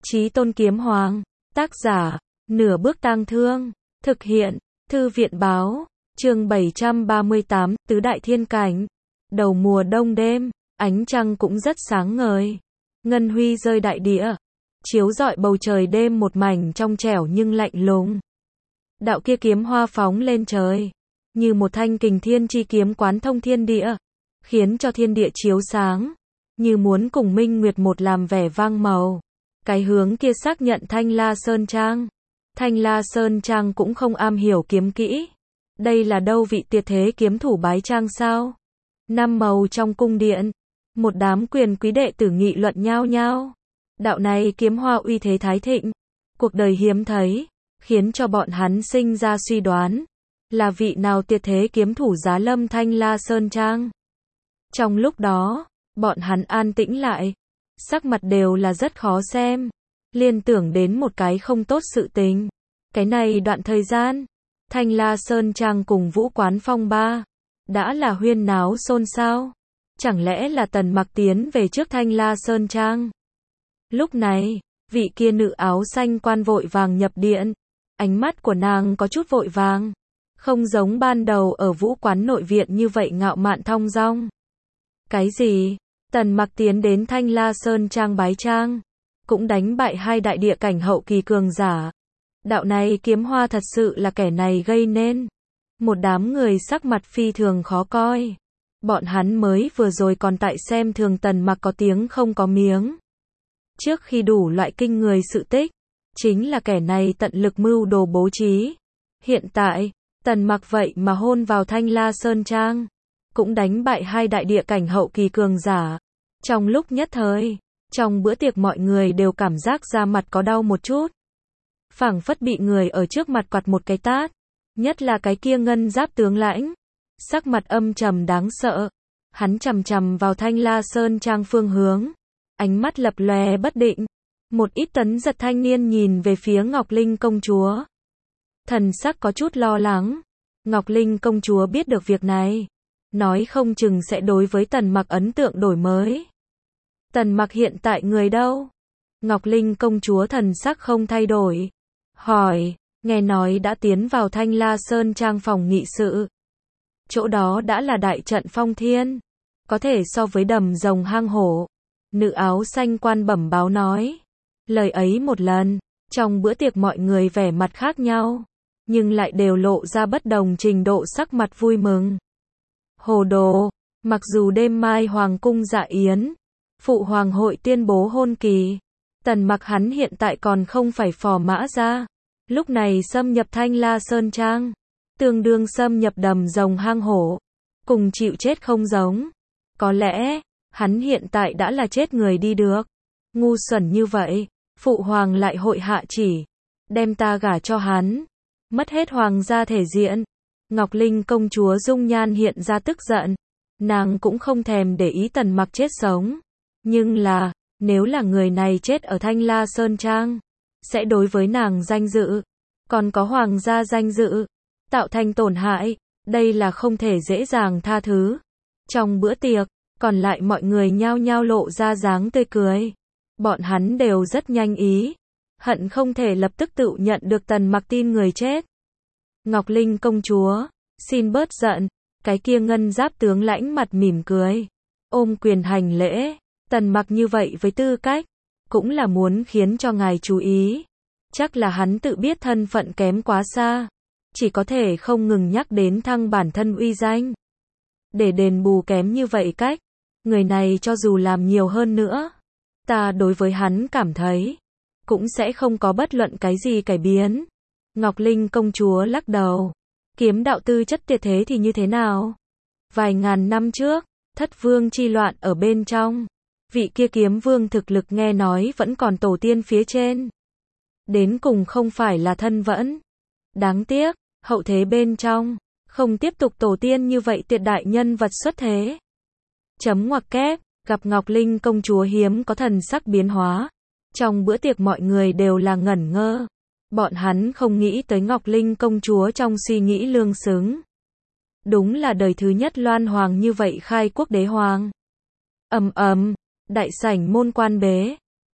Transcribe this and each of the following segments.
Chí Tôn Kiếm Hoàng, tác giả, Nửa Bước Tang Thương, thực hiện, Thư viện Báo, chương 738, Tứ Đại Thiên Cảnh. Đầu mùa đông đêm, ánh trăng cũng rất sáng ngời. Ngân huy rơi đại địa, chiếu rọi bầu trời đêm một mảnh trong trẻo nhưng lạnh lùng. Đạo kia kiếm hoa phóng lên trời, như một thanh kình thiên chi kiếm quán thông thiên địa, khiến cho thiên địa chiếu sáng, như muốn cùng minh nguyệt một làm vẻ vang màu. Cái hướng kia xác nhận Thanh La Sơn Trang. Thanh La Sơn Trang cũng không am hiểu kiếm kỹ. Đây là đâu vị tuyệt thế kiếm thủ bái trang sao? Năm màu trong cung điện, một đám quyền quý đệ tử nghị luận nhao nhao. Đạo này kiếm hoa uy thế thái thịnh, cuộc đời hiếm thấy, khiến cho bọn hắn sinh ra suy đoán, là vị nào tuyệt thế kiếm thủ giá lâm Thanh La Sơn Trang. Trong lúc đó, bọn hắn an tĩnh lại, sắc mặt đều là rất khó xem, liên tưởng đến một cái không tốt sự tình. Cái này đoạn thời gian, Thanh La Sơn Trang cùng Vũ Quán phong ba, đã là huyên náo xôn xao. Chẳng lẽ là Tần Mặc tiến về trước Thanh La Sơn Trang? Lúc này, vị kia nữ áo xanh quan vội vàng nhập điện, ánh mắt của nàng có chút vội vàng, không giống ban đầu ở Vũ Quán nội viện như vậy ngạo mạn thong dong. Cái gì? Tần Mặc tiến đến Thanh La Sơn Trang bái trang, cũng đánh bại hai đại địa cảnh hậu kỳ cường giả. Đạo này kiếm hoa thật sự là kẻ này gây nên. Một đám người sắc mặt phi thường khó coi. Bọn hắn mới vừa rồi còn tại xem thường Tần Mặc có tiếng không có miếng. Trước khi đủ loại kinh người sự tích, chính là kẻ này tận lực mưu đồ bố trí. Hiện tại, Tần Mặc vậy mà hôn vào Thanh La Sơn Trang, cũng đánh bại hai đại địa cảnh hậu kỳ cường giả. Trong lúc nhất thời, trong bữa tiệc mọi người đều cảm giác da mặt có đau một chút. Phảng phất bị người ở trước mặt quạt một cái tát. Nhất là cái kia ngân giáp tướng lãnh, sắc mặt âm trầm đáng sợ. Hắn chằm chằm vào Thanh La Sơn Trang phương hướng, ánh mắt lập lòe bất định. Một ít tấn giật thanh niên nhìn về phía Ngọc Linh công chúa, thần sắc có chút lo lắng. Ngọc Linh công chúa biết được việc này, nói không chừng sẽ đối với Tần Mặc ấn tượng đổi mới. Tần Mặc hiện tại người đâu? Ngọc Linh công chúa thần sắc không thay đổi, hỏi. Nghe nói đã tiến vào Thanh La Sơn Trang phòng nghị sự. Chỗ đó đã là đại trận phong thiên, có thể so với đầm rồng hang hổ. Nữ áo xanh quan bẩm báo nói. Lời ấy một lần, trong bữa tiệc mọi người vẻ mặt khác nhau, nhưng lại đều lộ ra bất đồng trình độ sắc mặt vui mừng. Hồ đồ, mặc dù đêm mai hoàng cung dạ yến, phụ hoàng hội tuyên bố hôn kỳ, Tần Mặc hắn hiện tại còn không phải phò mã ra. Lúc này xâm nhập Thanh La Sơn Trang, tương đương xâm nhập đầm rồng hang hổ, cùng chịu chết không giống. Có lẽ, hắn hiện tại đã là chết người đi được. Ngu xuẩn như vậy, phụ hoàng lại hội hạ chỉ, đem ta gả cho hắn, mất hết hoàng gia thể diện. Ngọc Linh công chúa dung nhan hiện ra tức giận, nàng cũng không thèm để ý Tần Mặc chết sống. Nhưng là, nếu là người này chết ở Thanh La Sơn Trang, sẽ đối với nàng danh dự, còn có hoàng gia danh dự, tạo thành tổn hại, đây là không thể dễ dàng tha thứ. Trong bữa tiệc, còn lại mọi người nhao nhao lộ ra dáng tươi cười. Bọn hắn đều rất nhanh ý, hận không thể lập tức tự nhận được Tần Mặc tin người chết. Ngọc Linh công chúa, xin bớt giận. Cái kia ngân giáp tướng lãnh mặt mỉm cười, ôm quyền hành lễ. Tần Mặc như vậy với tư cách, cũng là muốn khiến cho ngài chú ý. Chắc là hắn tự biết thân phận kém quá xa, chỉ có thể không ngừng nhắc đến thăng bản thân uy danh. Để đền bù kém như vậy cách, người này cho dù làm nhiều hơn nữa, ta đối với hắn cảm thấy, cũng sẽ không có bất luận cái gì cải biến. Ngọc Linh công chúa lắc đầu. Kiếm đạo tư chất tuyệt thế thì như thế nào? Vài ngàn năm trước, Thất Vương chi loạn ở bên trong, vị kia kiếm vương thực lực nghe nói vẫn còn tổ tiên phía trên. Đến cùng không phải là thân vẫn. Đáng tiếc, hậu thế bên trong, không tiếp tục tổ tiên như vậy tuyệt đại nhân vật xuất thế. Chấm ngoặc kép, gặp Ngọc Linh công chúa hiếm có thần sắc biến hóa. Trong bữa tiệc mọi người đều là ngẩn ngơ. Bọn hắn không nghĩ tới Ngọc Linh công chúa trong suy nghĩ lương xứng. Đúng là đời thứ nhất loan hoàng như vậy khai quốc đế hoàng. Đại sảnh môn quan bế.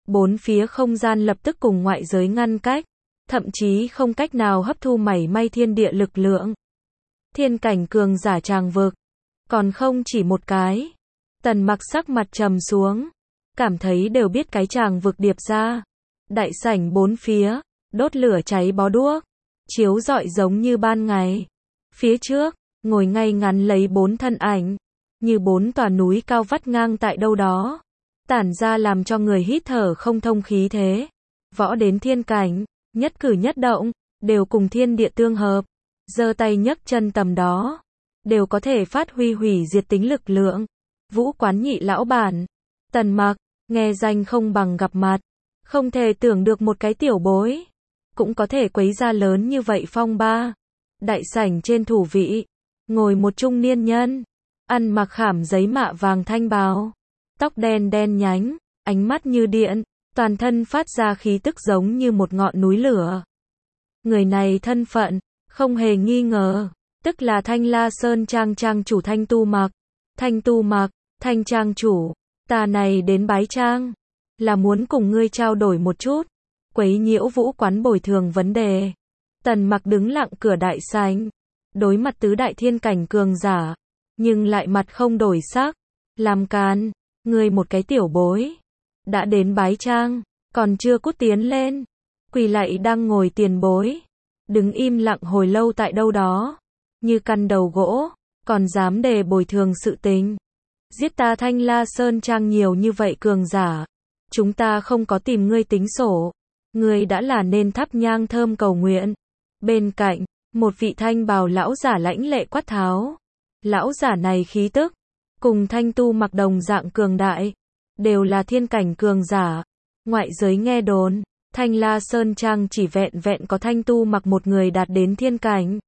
Bốn phía không gian lập tức cùng ngoại giới ngăn cách, thậm chí không cách nào hấp thu mảy may thiên địa lực lượng. Thiên cảnh cường giả tràng vực, còn không chỉ một cái. Tần Mặc sắc mặt trầm xuống, cảm thấy đều biết cái tràng vực điệp ra. Đại sảnh bốn phía, đốt lửa cháy bó đuốc, chiếu rọi giống như ban ngày. Phía trước, ngồi ngay ngắn lấy bốn thân ảnh, như bốn tòa núi cao vắt ngang tại đâu đó, tản ra làm cho người hít thở không thông khí thế. Võ đến thiên cảnh, nhất cử nhất động, đều cùng thiên địa tương hợp, giơ tay nhấc chân tầm đó, đều có thể phát huy hủy diệt tính lực lượng. Vũ quán nhị lão bản, Tần Mặc, nghe danh không bằng gặp mặt, không thể tưởng được một cái tiểu bối, cũng có thể quấy ra lớn như vậy phong ba. Đại sảnh trên thủ vị, ngồi một trung niên nhân, ăn mặc khảm giấy mạ vàng thanh bào, tóc đen đen nhánh, ánh mắt như điện, toàn thân phát ra khí tức giống như một ngọn núi lửa. Người này thân phận, không hề nghi ngờ, tức là Thanh La Sơn Trang trang chủ Thanh Tu Mặc. Thanh Tu Mặc, Thanh trang chủ, ta này đến bái trang, là muốn cùng ngươi trao đổi một chút, quấy nhiễu Vũ quán bồi thường vấn đề. Tần Mặc đứng lặng cửa đại sảnh, đối mặt tứ đại thiên cảnh cường giả, nhưng lại mặt không đổi sắc. Làm càn, ngươi một cái tiểu bối, đã đến bái trang, còn chưa cút tiến lên, quỳ lạy đang ngồi tiền bối, đứng im lặng hồi lâu tại đâu đó, như căn đầu gỗ, còn dám đề bồi thường sự tình. Giết ta Thanh La Sơn Trang nhiều như vậy cường giả, chúng ta không có tìm ngươi tính sổ, ngươi đã là nên thắp nhang thơm cầu nguyện. Bên cạnh, một vị thanh bào lão giả lãnh lệ quát tháo. Lão giả này khí tức, cùng Thanh Tu Mặc đồng dạng cường đại, đều là thiên cảnh cường giả. Ngoại giới nghe đồn, Thanh La Sơn Trang chỉ vẹn vẹn có Thanh Tu Mặc một người đạt đến thiên cảnh.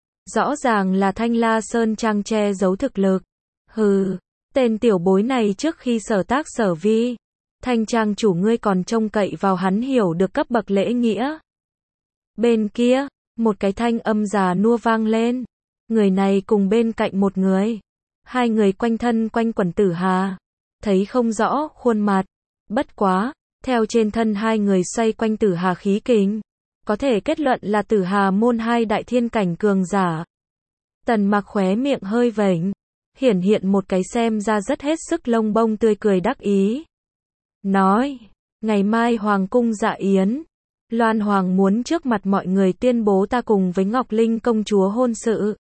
Rõ ràng là Thanh La Sơn Trang che giấu thực lực. Hừ, tên tiểu bối này trước khi sở tác sở vi, Thanh Trang chủ ngươi còn trông cậy vào hắn hiểu được cấp bậc lễ nghĩa. Bên kia, một cái thanh âm già nua vang lên. Người này cùng bên cạnh một người. Hai người quanh thân quanh quẩn tử hà. Thấy không rõ khuôn mặt. Bất quá, theo trên thân hai người xoay quanh tử hà khí kình, có thể kết luận là tử hà môn hai đại thiên cảnh cường giả. Tần Mặc khóe miệng hơi vểnh, hiển hiện một cái xem ra rất hết sức lông bông tươi cười đắc ý. Nói, ngày mai Hoàng cung dạ yến, Loan Hoàng muốn trước mặt mọi người tuyên bố ta cùng với Ngọc Linh công chúa hôn sự.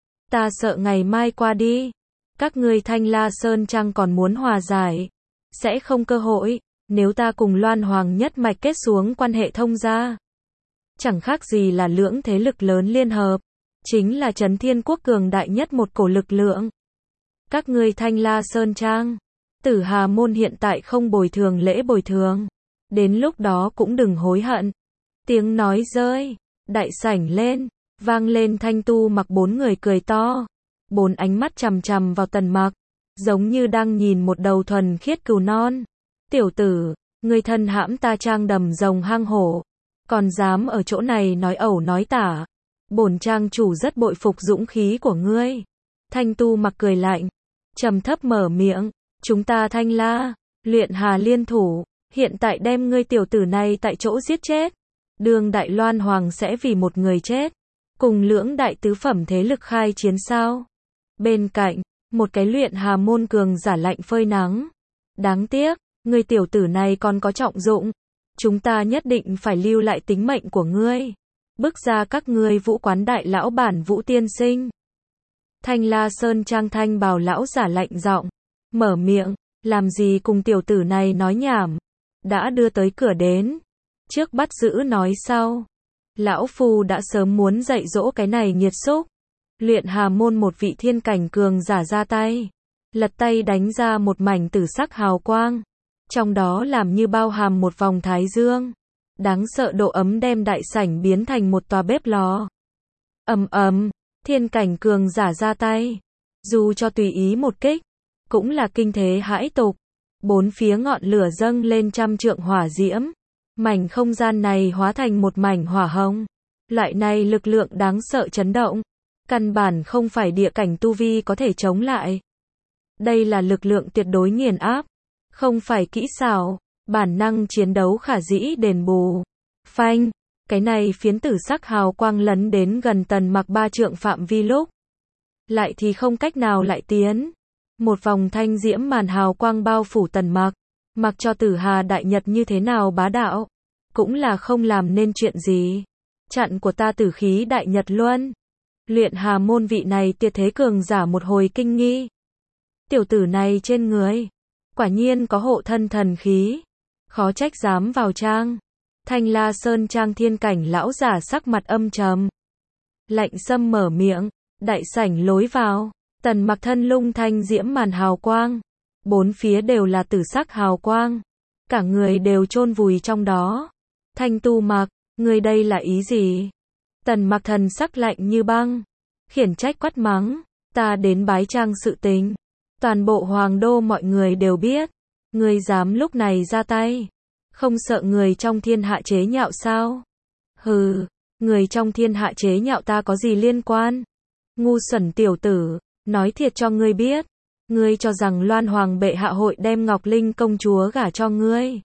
Ta sợ ngày mai qua đi, các ngươi Thanh La Sơn Trang còn muốn hòa giải, sẽ không cơ hội, nếu ta cùng Loan Hoàng nhất mạch kết xuống quan hệ thông gia. Chẳng khác gì là lưỡng thế lực lớn liên hợp, chính là Trấn Thiên Quốc cường đại nhất một cổ lực lượng. Các ngươi Thanh La Sơn Trang, Tử Hà môn hiện tại không bồi thường lễ bồi thường, đến lúc đó cũng đừng hối hận. Tiếng nói rơi, đại sảnh lên, vang lên Thanh Tu Mặc bốn người cười to, bốn ánh mắt chằm chằm vào Tần Mặc, giống như đang nhìn một đầu thuần khiết cừu non. Tiểu tử, ngươi thân hãm ta trang đầm rồng hang hổ, còn dám ở chỗ này nói ẩu nói tả, bổn trang chủ rất bội phục dũng khí của ngươi. Thanh Tu Mặc cười lạnh, trầm thấp mở miệng, chúng ta Thanh La, Luyện Hà liên thủ, hiện tại đem ngươi tiểu tử này tại chỗ giết chết. Đường Đại Loan Hoàng sẽ vì một người chết, cùng lưỡng đại tứ phẩm thế lực khai chiến sao? Bên cạnh, một cái Luyện Hà môn cường giả lạnh phơi nắng. Đáng tiếc, ngươi tiểu tử này còn có trọng dụng, chúng ta nhất định phải lưu lại tính mệnh của ngươi. Bước ra các ngươi Vũ quán đại lão bản Vũ tiên sinh. Thanh La Sơn Trang thanh bào lão giả lạnh giọng, mở miệng, làm gì cùng tiểu tử này nói nhảm, đã đưa tới cửa đến, trước bắt giữ nói sau. Lão phu đã sớm muốn dạy dỗ cái này nghiệt xúc. Luyện Hà môn một vị thiên cảnh cường giả ra tay, lật tay đánh ra một mảnh tử sắc hào quang, trong đó làm như bao hàm một vòng thái dương, đáng sợ độ ấm đem đại sảnh biến thành một tòa bếp lò. Ầm ầm, thiên cảnh cường giả ra tay, dù cho tùy ý một kích, cũng là kinh thế hãi tục. Bốn phía ngọn lửa dâng lên trăm trượng hỏa diễm, mảnh không gian này hóa thành một mảnh hỏa hồng. Loại này lực lượng đáng sợ chấn động, căn bản không phải địa cảnh tu vi có thể chống lại. Đây là lực lượng tuyệt đối nghiền áp, không phải kỹ xảo, Bản năng chiến đấu khả dĩ đền bù. Phanh, cái này phiến tử sắc hào quang lấn đến gần Tần Mặc 3 trượng phạm vi lúc. Lại thì không cách nào lại tiến. Một vòng thanh diễm màn hào quang bao phủ Tần Mặc. Mặc cho Tử Hà Đại Nhật như thế nào bá đạo, cũng là không làm nên chuyện gì. Chặn của ta Tử Khí Đại Nhật Luân. Luyện Hà môn vị này tuyệt thế cường giả một hồi kinh nghi. Tiểu tử này trên người, quả nhiên có hộ thân thần khí. Khó trách dám vào trang. Thanh La Sơn Trang thiên cảnh lão giả sắc mặt âm trầm. Lạnh sâm mở miệng, đại sảnh lối vào. Tần Mặc thân lung thanh diễm màn hào quang. Bốn phía đều là tử sắc hào quang. Cả người đều chôn vùi trong đó. Thanh Tu Mặc, ngươi đây là ý gì? Tần Mặc thần sắc lạnh như băng. Khiển trách quát mắng. Ta đến bái trang sự tình. Toàn bộ hoàng đô mọi người đều biết. Ngươi dám lúc này ra tay. Không sợ người trong thiên hạ chế nhạo sao? Hừ, người trong thiên hạ chế nhạo ta có gì liên quan? Ngu xuẩn tiểu tử, nói thiệt cho ngươi biết. Ngươi cho rằng Loan Hoàng bệ hạ hội đem Ngọc Linh công chúa gả cho ngươi.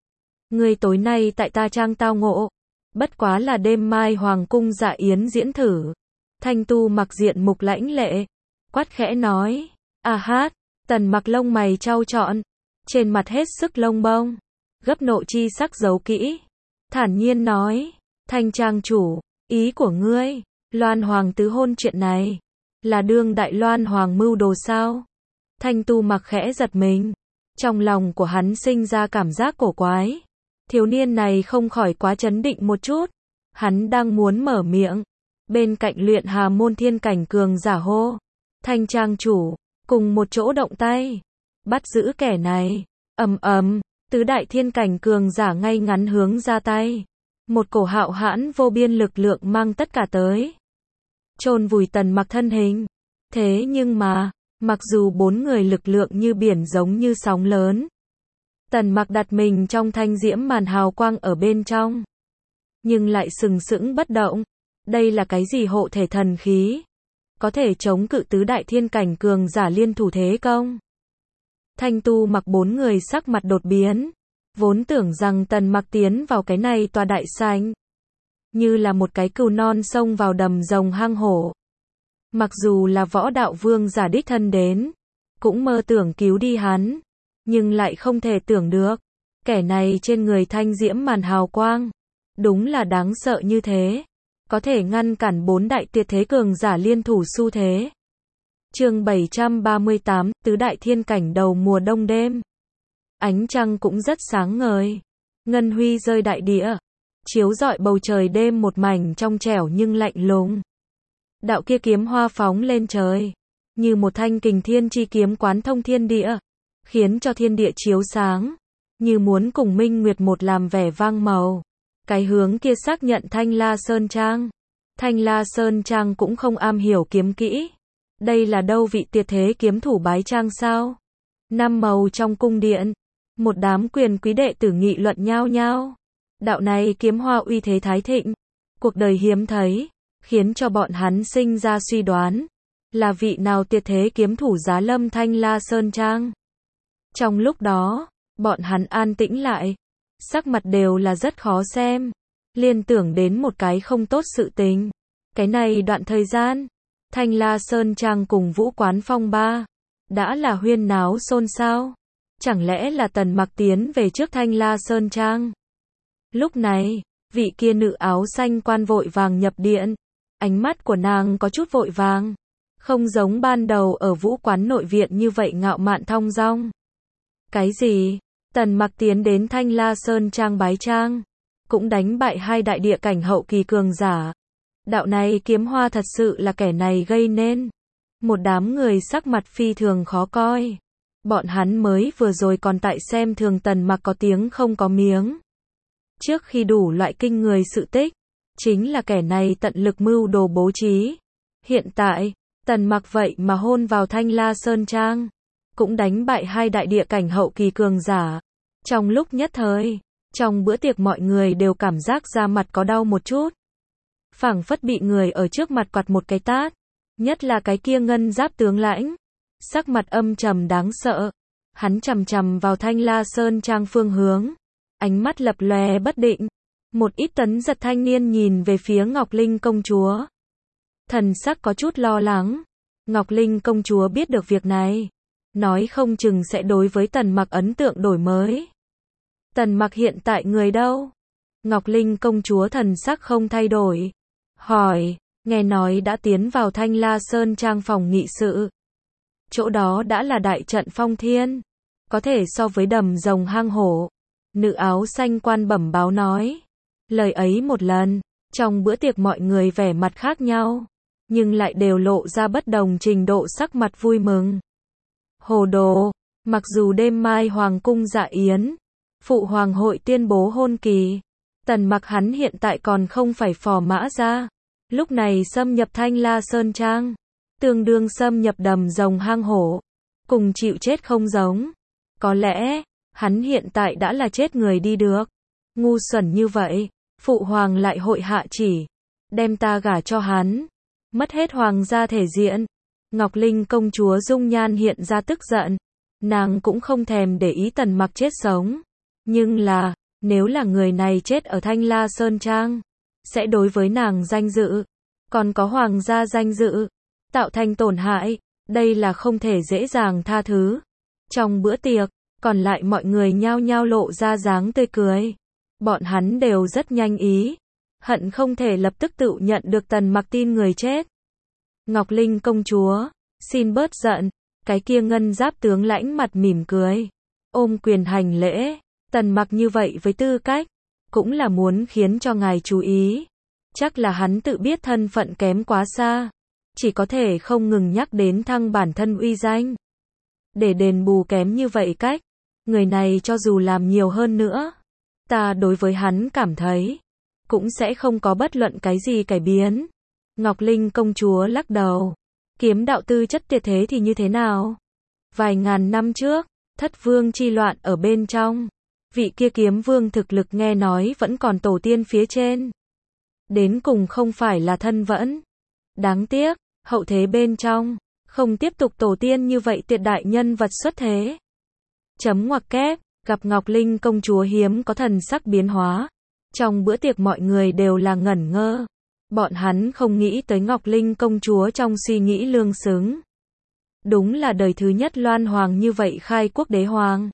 Ngươi tối nay tại ta trang tao ngộ. Bất quá là đêm mai Hoàng cung dạ yến diễn thử. Thanh Tu Mặc diện mục lãnh lệ. Quát khẽ nói. À hát, Tần Mặc lông mày trao trọn. Trên mặt hết sức lông bông. Gấp nộ chi sắc giấu kỹ. Thản nhiên nói. Thanh trang chủ, ý của ngươi, Loan Hoàng tứ hôn chuyện này, là đương đại Loan Hoàng mưu đồ sao? Thanh Tu Mặc khẽ giật mình. Trong lòng của hắn sinh ra cảm giác cổ quái. Thiếu niên này không khỏi quá chấn định một chút. Hắn đang muốn mở miệng. Bên cạnh Luyện Hà môn thiên cảnh cường giả hô. Thanh trang chủ, cùng một chỗ động tay. Bắt giữ kẻ này. Ầm ầm, tứ đại thiên cảnh cường giả ngay ngắn hướng ra tay. Một cổ hạo hãn vô biên lực lượng mang tất cả tới. Chôn vùi Tần Mặc thân hình. Thế nhưng mà, mặc dù bốn người lực lượng như biển giống như sóng lớn. Tần Mặc đặt mình trong thanh diễm màn hào quang ở bên trong. Nhưng lại sừng sững bất động. Đây là cái gì hộ thể thần khí? Có thể chống cự tứ đại thiên cảnh cường giả liên thủ thế công. Thanh Tu Mặc bốn người sắc mặt đột biến. Vốn tưởng rằng Tần Mặc tiến vào cái này tòa đại sảnh. Như là một cái cừu non xông vào đầm rồng hang hổ. Mặc dù là võ đạo vương giả đích thân đến. Cũng mơ tưởng cứu đi hắn. Nhưng lại không thể tưởng được. Kẻ này trên người thanh diễm màn hào quang. Đúng là đáng sợ như thế. Có thể ngăn cản bốn đại tuyệt thế cường giả liên thủ xu thế. Chương 738, tứ đại thiên cảnh đầu mùa đông đêm. Ánh trăng cũng rất sáng ngời. Ngân huy rơi đại địa. Chiếu rọi bầu trời đêm một mảnh trong trẻo nhưng lạnh lùng. Đạo kia kiếm hoa phóng lên trời. Như một thanh kình thiên chi kiếm quán thông thiên địa. Khiến cho thiên địa chiếu sáng. Như muốn cùng minh nguyệt một làm vẻ vang màu. Cái hướng kia xác nhận Thanh La Sơn Trang. Thanh La Sơn Trang cũng không am hiểu kiếm kỹ. Đây là đâu vị tuyệt thế kiếm thủ bái trang sao? Năm màu trong cung điện. Một đám quyền quý đệ tử nghị luận nhao nhao. Đạo này kiếm hoa uy thế thái thịnh. Cuộc đời hiếm thấy. Khiến cho bọn hắn sinh ra suy đoán. Là vị nào tuyệt thế kiếm thủ giá lâm Thanh La Sơn Trang? Trong lúc đó, bọn hắn an tĩnh lại. Sắc mặt đều là rất khó xem. Liên tưởng đến một cái không tốt sự tình. Cái này đoạn thời gian. Thanh La Sơn Trang cùng Vũ Quán phong ba. Đã là huyên náo xôn xao. Chẳng lẽ là Tần Mặc tiến về trước Thanh La Sơn Trang? Lúc này, vị kia nữ áo xanh quan vội vàng nhập điện. Ánh mắt của nàng có chút vội vàng. Không giống ban đầu ở Vũ Quán nội viện như vậy ngạo mạn thong dong. Cái gì? Tần Mặc tiến đến Thanh La Sơn Trang bái trang. Cũng đánh bại hai đại địa cảnh hậu kỳ cường giả. Đạo này kiếm hoa thật sự là kẻ này gây nên. Một đám người sắc mặt phi thường khó coi. Bọn hắn mới vừa rồi còn tại xem thường Tần Mặc có tiếng không có miếng. Trước khi đủ loại kinh người sự tích. Chính là kẻ này tận lực mưu đồ bố trí. Hiện tại, Tần Mặc vậy mà hôn vào Thanh La Sơn Trang. Cũng đánh bại hai đại địa cảnh hậu kỳ cường giả. Trong lúc nhất thời, trong bữa tiệc mọi người đều cảm giác da mặt có đau một chút. Phảng phất bị người ở trước mặt quạt một cái tát. Nhất là cái kia ngân giáp tướng lãnh. Sắc mặt âm trầm đáng sợ. Hắn chằm chằm vào Thanh La Sơn Trang phương hướng, ánh mắt lập lòe bất định. Một ít tấn giật thanh niên nhìn về phía Ngọc Linh công chúa. Thần sắc có chút lo lắng. Ngọc Linh công chúa biết được việc này, nói không chừng sẽ đối với Tần Mặc ấn tượng đổi mới. Tần Mặc hiện tại người đâu? Ngọc Linh công chúa thần sắc không thay đổi. Hỏi, nghe nói đã tiến vào Thanh La Sơn Trang phòng nghị sự. Chỗ đó đã là đại trận phong thiên, có thể so với đầm rồng hang hổ. Nữ áo xanh quan bẩm báo nói. Lời ấy một lần, trong bữa tiệc mọi người vẻ mặt khác nhau, nhưng lại đều lộ ra bất đồng trình độ sắc mặt vui mừng. Hồ đồ, mặc dù đêm mai hoàng cung dạ yến, phụ hoàng hội tuyên bố hôn kỳ, Tần Mặc hắn hiện tại còn không phải phò mã ra, lúc này xâm nhập Thanh La Sơn Trang, tương đương xâm nhập đầm rồng hang hổ, cùng chịu chết không giống. Có lẽ, hắn hiện tại đã là chết người đi được. Ngu xuẩn như vậy, phụ hoàng lại hội hạ chỉ, đem ta gả cho hắn, mất hết hoàng gia thể diện. Ngọc Linh công chúa dung nhan hiện ra tức giận, nàng cũng không thèm để ý Tần Mặc chết sống. Nhưng là, nếu là người này chết ở Thanh La Sơn Trang, sẽ đối với nàng danh dự, còn có hoàng gia danh dự, tạo thành tổn hại, đây là không thể dễ dàng tha thứ. Trong bữa tiệc, còn lại mọi người nhao nhao lộ ra dáng tươi cười. Bọn hắn đều rất nhanh ý, hận không thể lập tức tự nhận được Tần Mặc tin người chết. Ngọc Linh công chúa, xin bớt giận, cái kia ngân giáp tướng lãnh mặt mỉm cười, ôm quyền hành lễ. Tần Mặc như vậy với tư cách, cũng là muốn khiến cho ngài chú ý. Chắc là hắn tự biết thân phận kém quá xa, chỉ có thể không ngừng nhắc đến thăng bản thân uy danh. Để đền bù kém như vậy cách, người này cho dù làm nhiều hơn nữa, ta đối với hắn cảm thấy, cũng sẽ không có bất luận cái gì cải biến. Ngọc Linh công chúa lắc đầu. Kiếm đạo tư chất tuyệt thế thì như thế nào? Vài ngàn năm trước, Thất Vương chi loạn ở bên trong, vị kia kiếm vương thực lực nghe nói vẫn còn tổ tiên phía trên. Đến cùng không phải là thân vẫn. Đáng tiếc, hậu thế bên trong, không tiếp tục tổ tiên như vậy tuyệt đại nhân vật xuất thế. Chấm ngoặc kép, gặp Ngọc Linh công chúa hiếm có thần sắc biến hóa. Trong bữa tiệc mọi người đều là ngẩn ngơ. Bọn hắn không nghĩ tới Ngọc Linh công chúa trong suy nghĩ lương xứng. Đúng là đời thứ nhất loan hoàng như vậy khai quốc đế hoàng.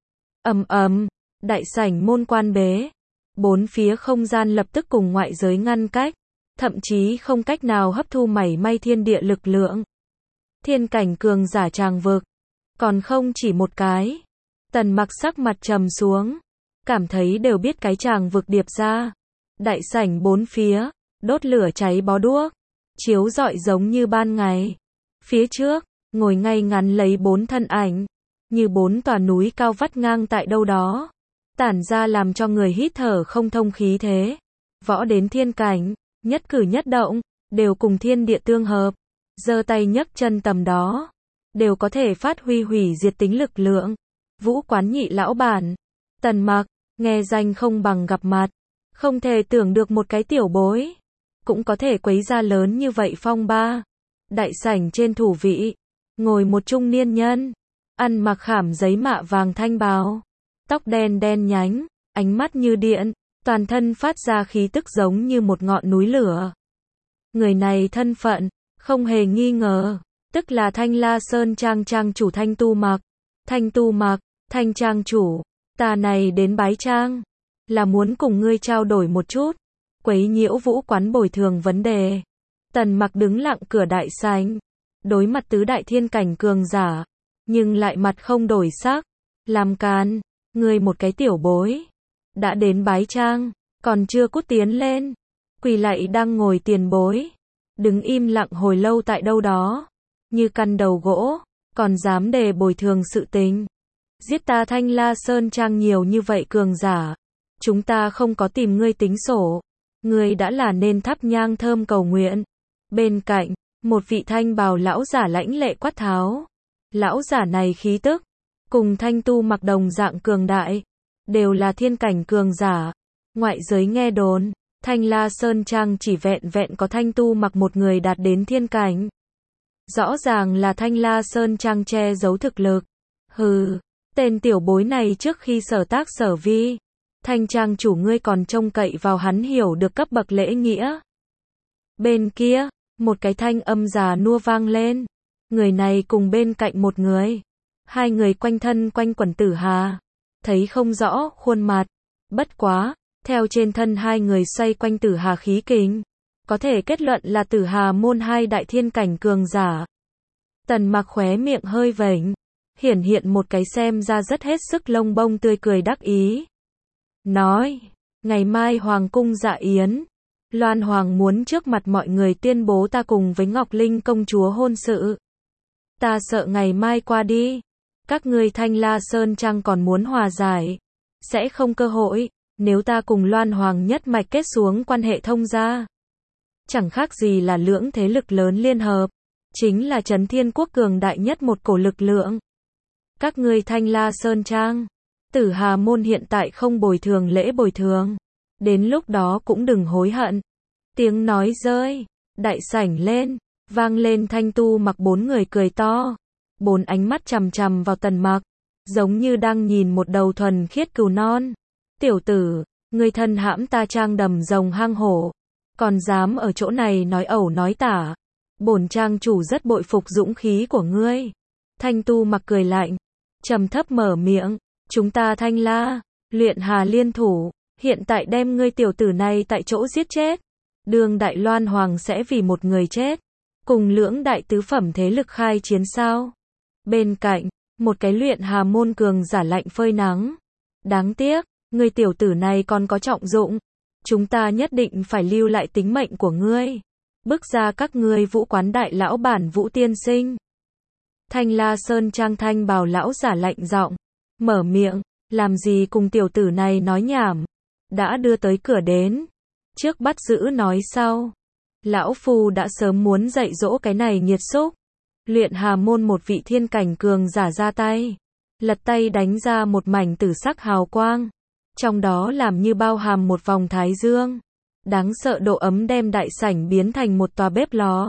Đại sảnh môn quan bế. Bốn phía không gian lập tức cùng ngoại giới ngăn cách. Thậm chí không cách nào hấp thu mảy may thiên địa lực lượng. Thiên cảnh cường giả tràng vực. Còn không chỉ một cái. Tần Mặc sắc mặt trầm xuống. Cảm thấy đều biết cái tràng vực điệp ra. Đại sảnh bốn phía, đốt lửa cháy bó đuốc, chiếu rọi giống như ban ngày. Phía trước, ngồi ngay ngắn lấy bốn thân ảnh, như bốn tòa núi cao vắt ngang tại đâu đó, tản ra làm cho người hít thở không thông khí thế. Võ đến thiên cảnh, nhất cử nhất động, đều cùng thiên địa tương hợp, giơ tay nhấc chân tầm đó, đều có thể phát huy hủy diệt tính lực lượng. Vũ quán nhị lão bản, Tần Mặc, nghe danh không bằng gặp mặt, không thể tưởng được một cái tiểu bối, cũng có thể quấy ra lớn như vậy phong ba. Đại sảnh trên thủ vị, ngồi một trung niên nhân, ăn mặc khảm giấy mạ vàng thanh bào, tóc đen đen nhánh, ánh mắt như điện, toàn thân phát ra khí tức giống như một ngọn núi lửa. Người này thân phận, không hề nghi ngờ, tức là Thanh La Sơn Trang trang chủ Thanh Tu Mặc. Thanh Tu Mặc, Thanh trang chủ, ta này đến bái trang, là muốn cùng ngươi trao đổi một chút, quấy nhiễu vũ quán bồi thường vấn đề. Tần Mặc đứng lặng cửa đại sảnh, đối mặt tứ đại thiên cảnh cường giả, nhưng lại mặt không đổi sắc. Làm càn, ngươi một cái tiểu bối, đã đến bái trang, còn chưa cút tiến lên, quỳ lạy đang ngồi tiền bối, đứng im lặng hồi lâu tại đâu đó, như căn đầu gỗ, còn dám đề bồi thường sự tình. Giết ta Thanh La Sơn Trang nhiều như vậy cường giả, chúng ta không có tìm ngươi tính sổ, ngươi đã là nên thắp nhang thơm cầu nguyện. Bên cạnh, một vị thanh bào lão giả lãnh lệ quát tháo. Lão giả này khí tức, cùng Thanh Tu Mặc đồng dạng cường đại, đều là thiên cảnh cường giả. Ngoại giới nghe đồn, Thanh La Sơn Trang chỉ vẹn vẹn có Thanh Tu Mặc một người đạt đến thiên cảnh. Rõ ràng là Thanh La Sơn Trang che giấu thực lực. Hừ, Tên tiểu bối này trước khi sở tác sở vi, Thanh trang chủ ngươi còn trông cậy vào hắn hiểu được cấp bậc lễ nghĩa. Bên kia, một cái thanh âm già nua vang lên. Người này cùng bên cạnh một người. Hai người quanh thân quanh quẩn Tử Hà. Thấy không rõ khuôn mặt. Bất quá, theo trên thân hai người xoay quanh Tử Hà khí kình, có thể kết luận là Tử Hà môn hai đại thiên cảnh cường giả. Tần Mặc khóe miệng hơi vểnh, hiển hiện một cái xem ra rất hết sức lông bông tươi cười đắc ý. Nói, ngày mai Hoàng cung dạ yến, Loan Hoàng muốn trước mặt mọi người tuyên bố ta cùng với Ngọc Linh công chúa hôn sự. Ta sợ ngày mai qua đi, các ngươi Thanh La Sơn Trang còn muốn hòa giải, sẽ không cơ hội, nếu ta cùng Loan Hoàng nhất mạch kết xuống quan hệ thông gia. Chẳng khác gì là lưỡng thế lực lớn liên hợp, chính là Trấn Thiên Quốc cường đại nhất một cổ lực lượng. Các ngươi Thanh La Sơn Trang, Tử Hà môn hiện tại không bồi thường lễ bồi thường, đến lúc đó cũng đừng hối hận. Tiếng nói rơi, đại sảnh lên, vang lên Thanh Tu Mặc bốn người cười to, bốn ánh mắt chằm chằm vào Tần Mặc, giống như đang nhìn một đầu thuần khiết cừu non. Tiểu tử, ngươi thân hãm ta trang đầm rồng hang hổ, còn dám ở chỗ này nói ẩu nói tả, bổn trang chủ rất bội phục dũng khí của ngươi. Thanh Tu Mặc cười lạnh, trầm thấp mở miệng, chúng ta Thanh La, Luyện Hà liên thủ, hiện tại đem ngươi tiểu tử này tại chỗ giết chết. Đường Đại Loan Hoàng sẽ vì một người chết, cùng lưỡng đại tứ phẩm thế lực khai chiến sao? Bên cạnh, một cái Luyện Hà môn cường giả lạnh phơi nắng. Đáng tiếc, ngươi tiểu tử này còn có trọng dụng, chúng ta nhất định phải lưu lại tính mệnh của ngươi. Bước ra các ngươi Vũ Quán đại lão bản Vũ tiên sinh. Thanh La Sơn Trang Thanh Bào lão giả lạnh giọng, mở miệng, làm gì cùng tiểu tử này nói nhảm, đã đưa tới cửa đến, trước bắt giữ nói sau. Lão phu đã sớm muốn dạy dỗ cái này nghiệt xúc. Luyện Hà môn một vị thiên cảnh cường giả ra tay, lật tay đánh ra một mảnh tử sắc hào quang, trong đó làm như bao hàm một vòng thái dương, đáng sợ độ ấm đem đại sảnh biến thành một tòa bếp lò.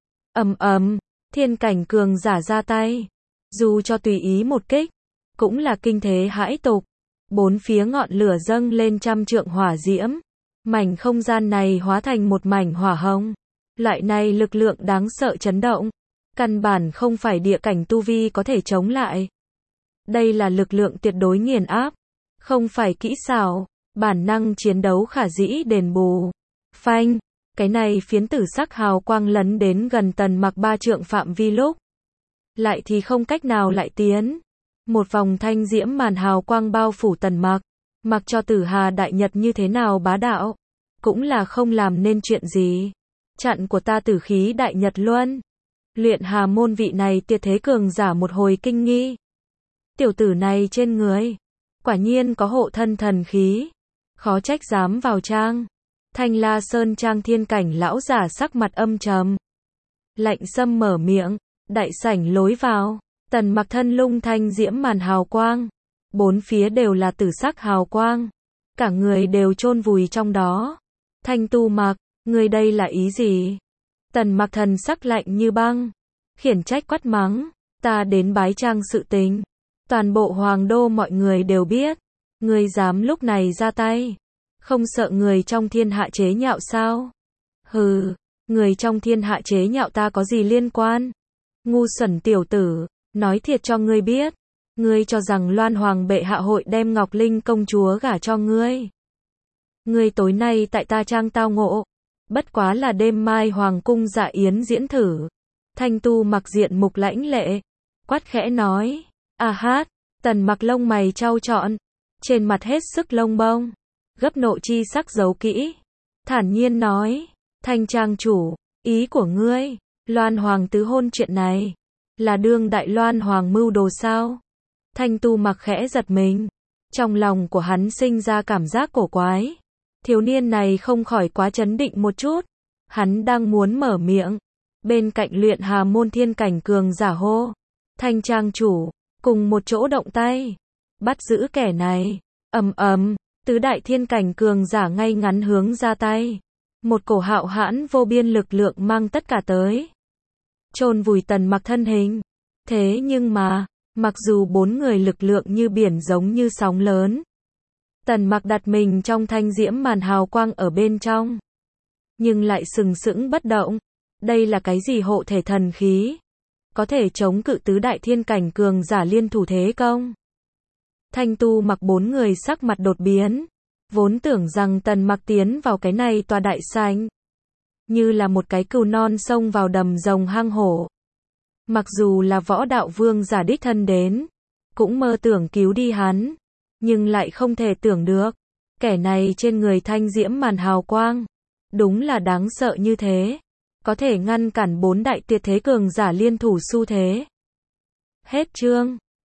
Ầm ầm, thiên cảnh cường giả ra tay, dù cho tùy ý một kích, cũng là kinh thế hãi tục. Bốn phía ngọn lửa dâng lên trăm trượng hỏa diễm, mảnh không gian này hóa thành một mảnh hỏa hồng. Loại này lực lượng đáng sợ chấn động, căn bản không phải địa cảnh tu vi có thể chống lại. Đây là lực lượng tuyệt đối nghiền áp, không phải kỹ xảo, bản năng chiến đấu khả dĩ đền bù. Phanh, cái này phiến tử sắc hào quang lấn đến gần Tần Mặc 3 trượng phạm vi lúc, lại thì không cách nào lại tiến. Một vòng thanh diễm màn hào quang bao phủ Tần Mặc, mặc cho Tử Hà đại nhật như thế nào bá đạo, cũng là không làm nên chuyện gì. Chặn của ta Tử khí đại nhật luân. Luyện Hà môn vị này tuyệt thế cường giả một hồi kinh nghi. Tiểu tử này trên người, quả nhiên có hộ thân thần khí, khó trách dám vào trang. Thanh La Sơn Trang thiên cảnh lão giả sắc mặt âm trầm, lạnh sâm mở miệng, đại sảnh lối vào. Tần Mặc thân lung thanh diễm màn hào quang, bốn phía đều là tử sắc hào quang, cả người đều chôn vùi trong đó. Thanh Tu Mặc, ngươi đây là ý gì? Tần Mặc thần sắc lạnh như băng, khiển trách quát mắng, ta đến bái trang sự tình, toàn bộ hoàng đô mọi người đều biết, ngươi dám lúc này ra tay, không sợ người trong thiên hạ chế nhạo sao? Hừ, người trong thiên hạ chế nhạo ta có gì liên quan? Ngu xuẩn tiểu tử. Nói thiệt cho ngươi biết, ngươi cho rằng Loan Hoàng bệ hạ hội đem Ngọc Linh công chúa gả cho ngươi. Ngươi tối nay tại ta trang tao ngộ, bất quá là đêm mai Hoàng cung dạ yến diễn thử. Thanh Tu Mặc diện mục lãnh lệ, quát khẽ nói, a hát. Tần Mặc lông mày trao trọn, trên mặt hết sức lông bông, gấp nộ chi sắc giấu kỹ, thản nhiên nói, Thanh trang chủ, ý của ngươi, Loan Hoàng tứ hôn chuyện này, là đương Đại Loan Hoàng mưu đồ sao? Thanh Tu Mặc khẽ giật mình, trong lòng của hắn sinh ra cảm giác cổ quái. Thiếu niên này không khỏi quá trấn định một chút, hắn đang muốn mở miệng, bên cạnh Luyện Hà môn thiên cảnh cường giả hô, Thanh trang chủ, cùng một chỗ động tay, bắt giữ kẻ này. Ầm ầm, tứ đại thiên cảnh cường giả ngay ngắn hướng ra tay, một cổ hạo hãn vô biên lực lượng mang tất cả tới, chôn vùi Tần Mặc thân hình. Thế nhưng mà, Mặc dù bốn người lực lượng như biển giống như sóng lớn. Tần Mặc đặt mình trong thanh diễm màn hào quang ở bên trong. Nhưng lại sừng sững bất động. Đây là cái gì hộ thể thần khí? Có thể chống cự tứ đại thiên cảnh cường giả liên thủ thế công? Thanh Tu Mặc bốn người sắc mặt đột biến. Vốn tưởng rằng Tần Mặc tiến vào cái này tòa đại sảnh. Như là một cái cừu non xông vào đầm rồng hang hổ. Mặc dù là võ đạo vương giả đích thân đến. Cũng mơ tưởng cứu đi hắn. Nhưng lại không thể tưởng được. Kẻ này trên người thanh diễm màn hào quang. Đúng là đáng sợ như thế. Có thể ngăn cản bốn đại tuyệt thế cường giả liên thủ xu thế. Hết chương.